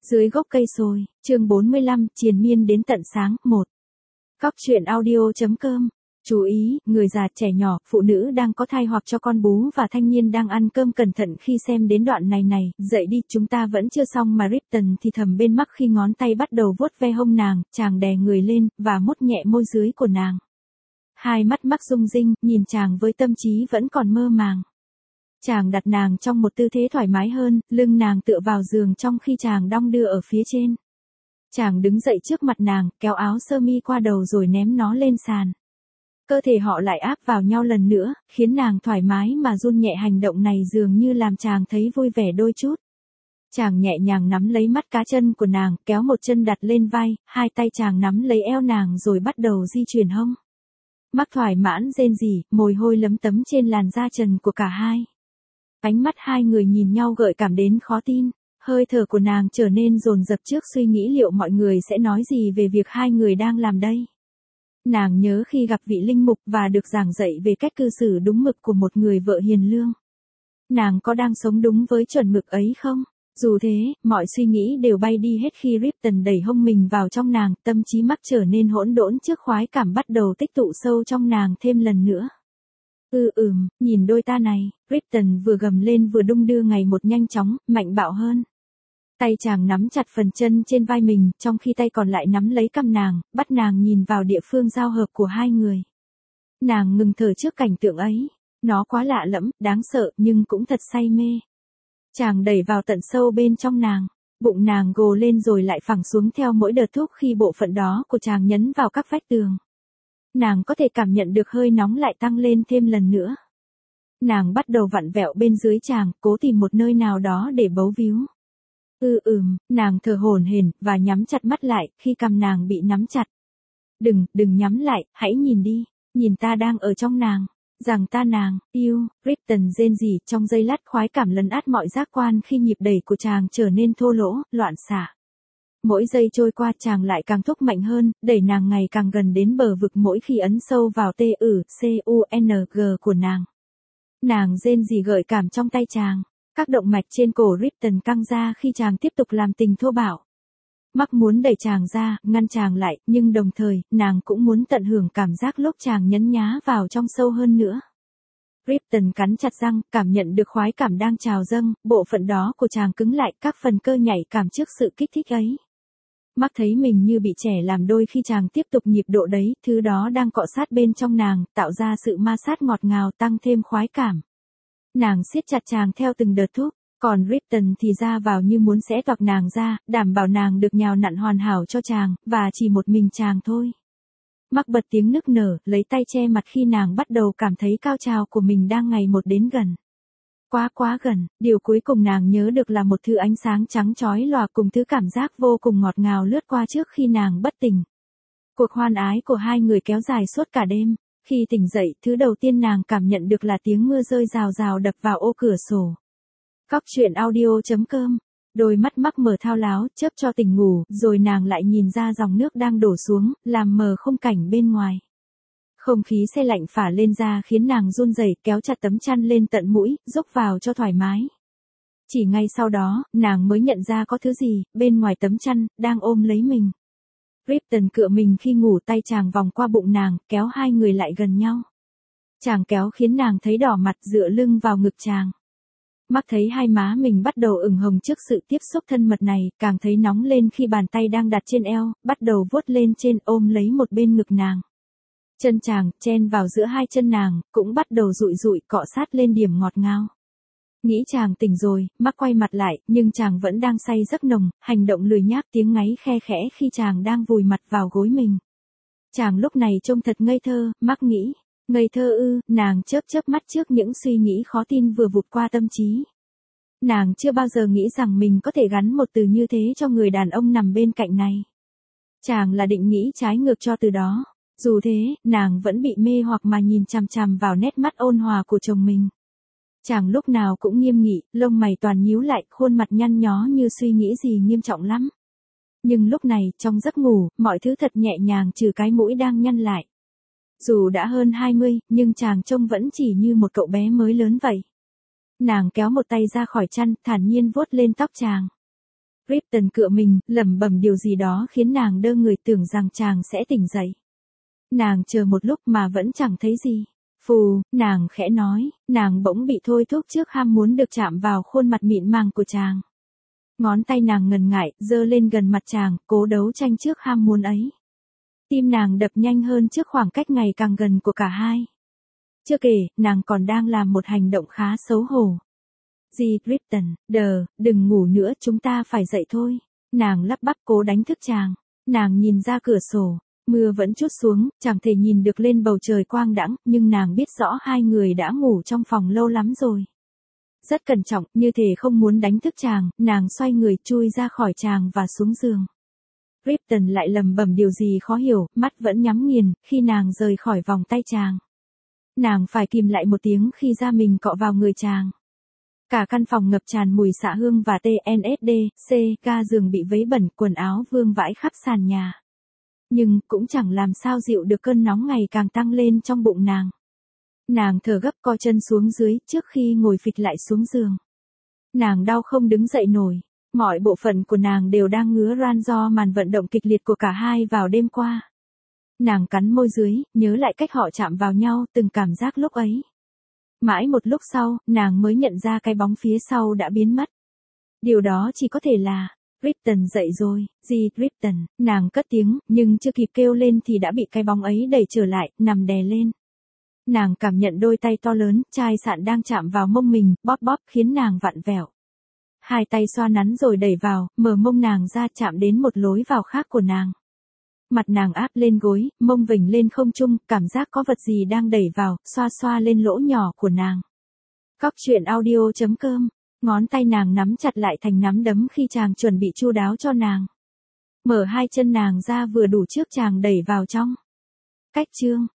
Dưới gốc cây sồi, chương 45, triền miên đến tận sáng, 1. Góc truyện audio.com. Chú ý, người già, trẻ nhỏ, phụ nữ đang có thai hoặc cho con bú và thanh niên đang ăn cơm cẩn thận khi xem đến đoạn này, dậy đi, chúng ta vẫn chưa xong mà Ripton thì thầm bên mắt khi ngón tay bắt đầu vuốt ve hông nàng, chàng đè người lên, và mút nhẹ môi dưới của nàng. Hai mắt Mark rung rinh, nhìn chàng với tâm trí vẫn còn mơ màng. Chàng đặt nàng trong một tư thế thoải mái hơn, lưng nàng tựa vào giường trong khi chàng đong đưa ở phía trên. Chàng đứng dậy trước mặt nàng, kéo áo sơ mi qua đầu rồi ném nó lên sàn. Cơ thể họ lại áp vào nhau lần nữa, khiến nàng thoải mái mà run nhẹ. Hành động này dường như làm chàng thấy vui vẻ đôi chút. Chàng nhẹ nhàng nắm lấy mắt cá chân của nàng, kéo một chân đặt lên vai, hai tay chàng nắm lấy eo nàng rồi bắt đầu di chuyển hông. Mark thoải mãn rên rỉ, mồ hôi lấm tấm trên làn da trần của cả hai. Ánh mắt hai người nhìn nhau gợi cảm đến khó tin, hơi thở của nàng trở nên dồn dập trước suy nghĩ liệu mọi người sẽ nói gì về việc hai người đang làm đây. Nàng nhớ khi gặp vị linh mục và được giảng dạy về cách cư xử đúng mực của một người vợ hiền lương. Nàng có đang sống đúng với chuẩn mực ấy không? Dù thế, mọi suy nghĩ đều bay đi hết khi Ripton đẩy hông mình vào trong nàng, tâm trí Mark trở nên hỗn độn trước khoái cảm bắt đầu tích tụ sâu trong nàng thêm lần nữa. Nhìn đôi ta này, Ripton vừa gầm lên vừa đung đưa ngày một nhanh chóng, mạnh bạo hơn. Tay chàng nắm chặt phần chân trên vai mình, trong khi tay còn lại nắm lấy cằm nàng, bắt nàng nhìn vào địa phương giao hợp của hai người. Nàng ngừng thở trước cảnh tượng ấy, nó quá lạ lẫm, đáng sợ nhưng cũng thật say mê. Chàng đẩy vào tận sâu bên trong nàng, bụng nàng gồ lên rồi lại phẳng xuống theo mỗi đợt thúc khi bộ phận đó của chàng nhấn vào các vách tường. Nàng có thể cảm nhận được hơi nóng lại tăng lên thêm lần nữa. Nàng bắt đầu vặn vẹo bên dưới chàng, cố tìm một nơi nào đó để bấu víu. Nàng thở hổn hển và nhắm chặt mắt lại khi cằm nàng bị nắm chặt. Đừng nhắm lại, hãy nhìn đi, nhìn ta đang ở trong nàng, rằng ta nàng, yêu, Ripton rên rỉ trong giây lát khoái cảm lấn át mọi giác quan khi nhịp đẩy của chàng trở nên thô lỗ, loạn xạ. Mỗi giây trôi qua chàng lại càng thúc mạnh hơn, đẩy nàng ngày càng gần đến bờ vực mỗi khi ấn sâu vào TUCUNG của nàng. Nàng rên rỉ gợi cảm trong tay chàng, các động mạch trên cổ Ripton căng ra khi chàng tiếp tục làm tình thô bạo. Mark muốn đẩy chàng ra, ngăn chàng lại, nhưng đồng thời, nàng cũng muốn tận hưởng cảm giác lúc chàng nhấn nhá vào trong sâu hơn nữa. Ripton cắn chặt răng, cảm nhận được khoái cảm đang trào dâng, bộ phận đó của chàng cứng lại, các phần cơ nhảy cảm trước sự kích thích ấy. Mark thấy mình như bị trẻ làm đôi khi chàng tiếp tục nhịp độ đấy, thứ đó đang cọ sát bên trong nàng, tạo ra sự ma sát ngọt ngào tăng thêm khoái cảm. Nàng siết chặt chàng theo từng đợt thúc, còn Ripton thì ra vào như muốn xé toạc nàng ra, đảm bảo nàng được nhào nặn hoàn hảo cho chàng, và chỉ một mình chàng thôi. Mark bật tiếng nức nở, lấy tay che mặt khi nàng bắt đầu cảm thấy cao trào của mình đang ngày một đến gần. Quá gần, điều cuối cùng nàng nhớ được là một thứ ánh sáng trắng chói lòa cùng thứ cảm giác vô cùng ngọt ngào lướt qua trước khi nàng bất tỉnh. Cuộc hoan ái của hai người kéo dài suốt cả đêm. Khi tỉnh dậy, thứ đầu tiên nàng cảm nhận được là tiếng mưa rơi rào rào đập vào ô cửa sổ. Góc truyện audio.com. Đôi mắt Mark mở thao láo, chớp cho tỉnh ngủ, rồi nàng lại nhìn ra dòng nước đang đổ xuống, làm mờ khung cảnh bên ngoài. Không khí se lạnh phả lên da khiến nàng run rẩy, kéo chặt tấm chăn lên tận mũi, rúc vào cho thoải mái. Chỉ ngay sau đó, nàng mới nhận ra có thứ gì, bên ngoài tấm chăn, đang ôm lấy mình. Ripton cựa mình khi ngủ, tay chàng vòng qua bụng nàng, kéo hai người lại gần nhau. Chàng kéo khiến nàng thấy đỏ mặt, dựa lưng vào ngực chàng. Mark thấy hai má mình bắt đầu ửng hồng trước sự tiếp xúc thân mật này, càng thấy nóng lên khi bàn tay đang đặt trên eo, bắt đầu vuốt lên trên ôm lấy một bên ngực nàng. Chân chàng, chen vào giữa hai chân nàng, cũng bắt đầu dụi cọ sát lên điểm ngọt ngào. Nghĩ chàng tỉnh rồi, Mark quay mặt lại, nhưng chàng vẫn đang say giấc nồng, hành động lười nhác, tiếng ngáy khe khẽ khi chàng đang vùi mặt vào gối mình. Chàng lúc này trông thật ngây thơ, Mark nghĩ. Ngây thơ ư? Nàng chớp mắt trước những suy nghĩ khó tin vừa vụt qua tâm trí. Nàng chưa bao giờ nghĩ rằng mình có thể gắn một từ như thế cho người đàn ông nằm bên cạnh này. Chàng là định nghĩ trái ngược cho từ đó. Dù thế, nàng vẫn bị mê hoặc mà nhìn chằm chằm vào nét mắt ôn hòa của chồng mình. Chàng lúc nào cũng nghiêm nghị, lông mày toàn nhíu lại, khuôn mặt nhăn nhó như suy nghĩ gì nghiêm trọng lắm. Nhưng lúc này, trong giấc ngủ, mọi thứ thật nhẹ nhàng trừ cái mũi đang nhăn lại. Dù đã hơn 20, nhưng chàng trông vẫn chỉ như một cậu bé mới lớn vậy. Nàng kéo một tay ra khỏi chăn, thản nhiên vuốt lên tóc chàng. Ripton cựa mình, lẩm bẩm điều gì đó khiến nàng đơ người tưởng rằng chàng sẽ tỉnh dậy. Nàng chờ một lúc mà vẫn chẳng thấy gì. Phù, nàng khẽ nói, nàng bỗng bị thôi thúc trước ham muốn được chạm vào khuôn mặt mịn màng của chàng. Ngón tay nàng ngần ngại, giơ lên gần mặt chàng, cố đấu tranh trước ham muốn ấy. Tim nàng đập nhanh hơn trước khoảng cách ngày càng gần của cả hai. Chưa kể, nàng còn đang làm một hành động khá xấu hổ. Ripton, đừng ngủ nữa, chúng ta phải dậy thôi. Nàng lắp bắp cố đánh thức chàng. Nàng nhìn ra cửa sổ. Mưa vẫn trút xuống, chẳng thể nhìn được lên bầu trời quang đãng, nhưng nàng biết rõ hai người đã ngủ trong phòng lâu lắm rồi. Rất cẩn trọng, như thể không muốn đánh thức chàng, nàng xoay người chui ra khỏi chàng và xuống giường. Ripton lại lẩm bẩm điều gì khó hiểu, mắt vẫn nhắm nghiền, khi nàng rời khỏi vòng tay chàng. Nàng phải kìm lại một tiếng khi da mình cọ vào người chàng. Cả căn phòng ngập tràn mùi xạ hương và TNSD, ga giường bị vấy bẩn, quần áo vương vãi khắp sàn nhà. Nhưng, cũng chẳng làm sao dịu được cơn nóng ngày càng tăng lên trong bụng nàng. Nàng thở gấp co chân xuống dưới, trước khi ngồi phịch lại xuống giường. Nàng đau không đứng dậy nổi. Mọi bộ phận của nàng đều đang ngứa ran do màn vận động kịch liệt của cả hai vào đêm qua. Nàng cắn môi dưới, nhớ lại cách họ chạm vào nhau, từng cảm giác lúc ấy. Mãi một lúc sau, nàng mới nhận ra cái bóng phía sau đã biến mất. Điều đó chỉ có thể là, Ripton dậy rồi, Ripton, nàng cất tiếng, nhưng chưa kịp kêu lên thì đã bị cái bóng ấy đẩy trở lại, nằm đè lên. Nàng cảm nhận đôi tay to lớn, chai sạn đang chạm vào mông mình, bóp bóp khiến nàng vặn vẹo. Hai tay xoa nắn rồi đẩy vào, mở mông nàng ra chạm đến một lối vào khác của nàng. Mặt nàng áp lên gối, mông vểnh lên không trung, cảm giác có vật gì đang đẩy vào, xoa xoa lên lỗ nhỏ của nàng. Cóc truyện audio.com. Ngón tay nàng nắm chặt lại thành nắm đấm khi chàng chuẩn bị chu đáo cho nàng. Mở hai chân nàng ra vừa đủ trước chàng đẩy vào trong. Cách chương.